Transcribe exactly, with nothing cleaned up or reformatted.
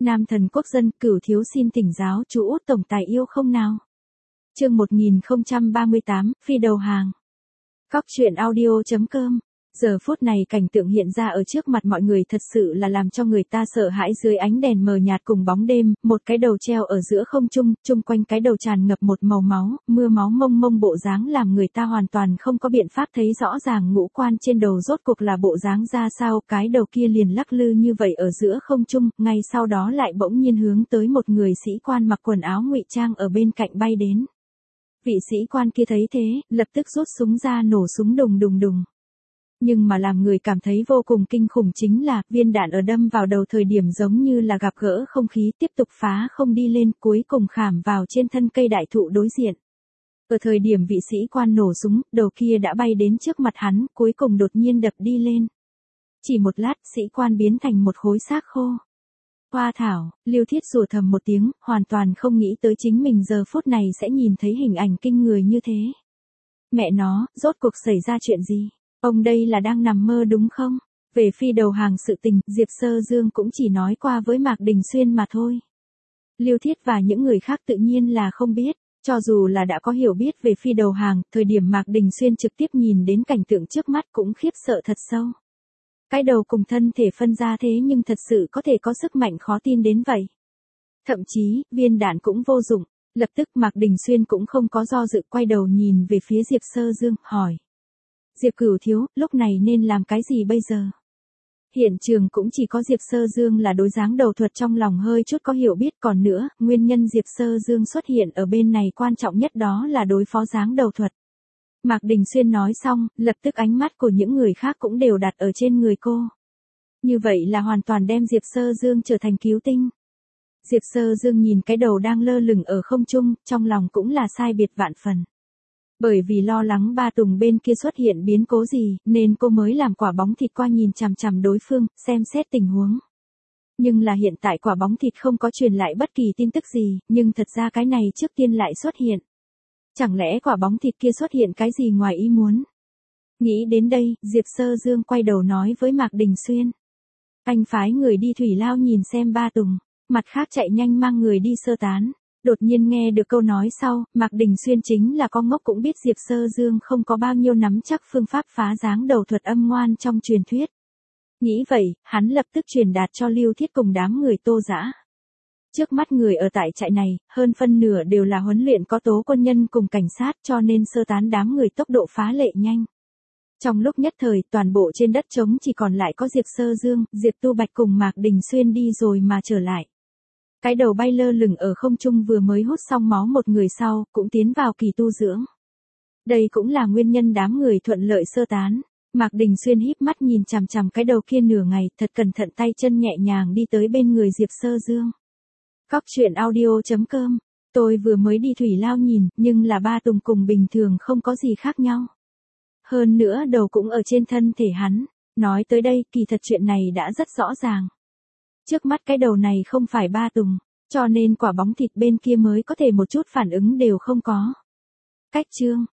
Nam thần quốc dân, Cửu thiếu xin thỉnh giáo chú Út tổng tài yêu không nào? Chương một nghìn không trăm ba mươi tám, phi đầu hàng. Cóc truyện audio chấm com. Giờ phút này cảnh tượng hiện ra ở trước mặt mọi người thật sự là làm cho người ta sợ hãi. Dưới ánh đèn mờ nhạt cùng bóng đêm, một cái đầu treo ở giữa không trung, chung quanh cái đầu tràn ngập một màu máu, mưa máu mông mông bộ dáng làm người ta hoàn toàn không có biện pháp thấy rõ ràng ngũ quan trên đầu rốt cuộc là bộ dáng ra sao. Cái đầu kia liền lắc lư như vậy ở giữa không trung, ngay sau đó lại bỗng nhiên hướng tới một người sĩ quan mặc quần áo ngụy trang ở bên cạnh bay đến. Vị sĩ quan kia thấy thế, lập tức rút súng ra nổ súng đùng đùng đùng. Nhưng mà làm người cảm thấy vô cùng kinh khủng chính là, viên đạn ở đâm vào đầu thời điểm giống như là gặp gỡ không khí tiếp tục phá không đi lên, cuối cùng khảm vào trên thân cây đại thụ đối diện. Ở thời điểm vị sĩ quan nổ súng, đầu kia đã bay đến trước mặt hắn, cuối cùng đột nhiên đập đi lên. Chỉ một lát, sĩ quan biến thành một khối xác khô. Hoa thảo, Lưu Thiết rủa thầm một tiếng, hoàn toàn không nghĩ tới chính mình giờ phút này sẽ nhìn thấy hình ảnh kinh người như thế. Mẹ nó, rốt cuộc xảy ra chuyện gì? Ông đây là đang nằm mơ đúng không? Về phi đầu hàng sự tình, Diệp Sơ Dương cũng chỉ nói qua với Mạc Đình Xuyên mà thôi. Lưu Thiết và những người khác tự nhiên là không biết, cho dù là đã có hiểu biết về phi đầu hàng, thời điểm Mạc Đình Xuyên trực tiếp nhìn đến cảnh tượng trước mắt cũng khiếp sợ thật sâu. Cái đầu cùng thân thể phân ra thế nhưng thật sự có thể có sức mạnh khó tin đến vậy. Thậm chí, viên đạn cũng vô dụng, lập tức Mạc Đình Xuyên cũng không có do dự quay đầu nhìn về phía Diệp Sơ Dương, hỏi. Diệp Cửu thiếu, lúc này nên làm cái gì bây giờ? Hiện trường cũng chỉ có Diệp Sơ Dương là đối dáng đầu thuật trong lòng hơi chút có hiểu biết, còn nữa, nguyên nhân Diệp Sơ Dương xuất hiện ở bên này quan trọng nhất đó là đối phó dáng đầu thuật. Mạc Đình Xuyên nói xong, lập tức ánh mắt của những người khác cũng đều đặt ở trên người cô. Như vậy là hoàn toàn đem Diệp Sơ Dương trở thành cứu tinh. Diệp Sơ Dương nhìn cái đầu đang lơ lửng ở không trung, trong lòng cũng là sai biệt vạn phần. Bởi vì lo lắng Ba Tùng bên kia xuất hiện biến cố gì, nên cô mới làm quả bóng thịt qua nhìn chằm chằm đối phương, xem xét tình huống. Nhưng là hiện tại quả bóng thịt không có truyền lại bất kỳ tin tức gì, nhưng thật ra cái này trước tiên lại xuất hiện. Chẳng lẽ quả bóng thịt kia xuất hiện cái gì ngoài ý muốn? Nghĩ đến đây, Diệp Sơ Dương quay đầu nói với Mạc Đình Xuyên. Anh phái người đi thủy lao nhìn xem Ba Tùng, mặt khác chạy nhanh mang người đi sơ tán. Đột nhiên nghe được câu nói sau, Mạc Đình Xuyên chính là con ngốc cũng biết Diệp Sơ Dương không có bao nhiêu nắm chắc phương pháp phá dáng đầu thuật âm ngoan trong truyền thuyết. Nghĩ vậy, hắn lập tức truyền đạt cho Lưu Thiết cùng đám người Tô Dã. Trước mắt người ở tại trại này, hơn phân nửa đều là huấn luyện có tố quân nhân cùng cảnh sát cho nên sơ tán đám người tốc độ phá lệ nhanh. Trong lúc nhất thời, toàn bộ trên đất trống chỉ còn lại có Diệp Sơ Dương, Diệp Tu Bạch cùng Mạc Đình Xuyên đi rồi mà trở lại. Cái đầu bay lơ lửng ở không trung vừa mới hút xong máu một người sau, cũng tiến vào kỳ tu dưỡng. Đây cũng là nguyên nhân đám người thuận lợi sơ tán. Mạc Đình Xuyên híp mắt nhìn chằm chằm cái đầu kia nửa ngày, thật cẩn thận tay chân nhẹ nhàng đi tới bên người Diệp Sơ Dương. Cóc truyện audio chấm com. Tôi vừa mới đi thủy lao nhìn, nhưng là Ba Tùng cùng bình thường không có gì khác nhau. Hơn nữa đầu cũng ở trên thân thể hắn. Nói tới đây, kỳ thật chuyện này đã rất rõ ràng. Trước mắt cái đầu này không phải Ba Tùng, cho nên quả bóng thịt bên kia mới có thể một chút phản ứng đều không có. Cách chương,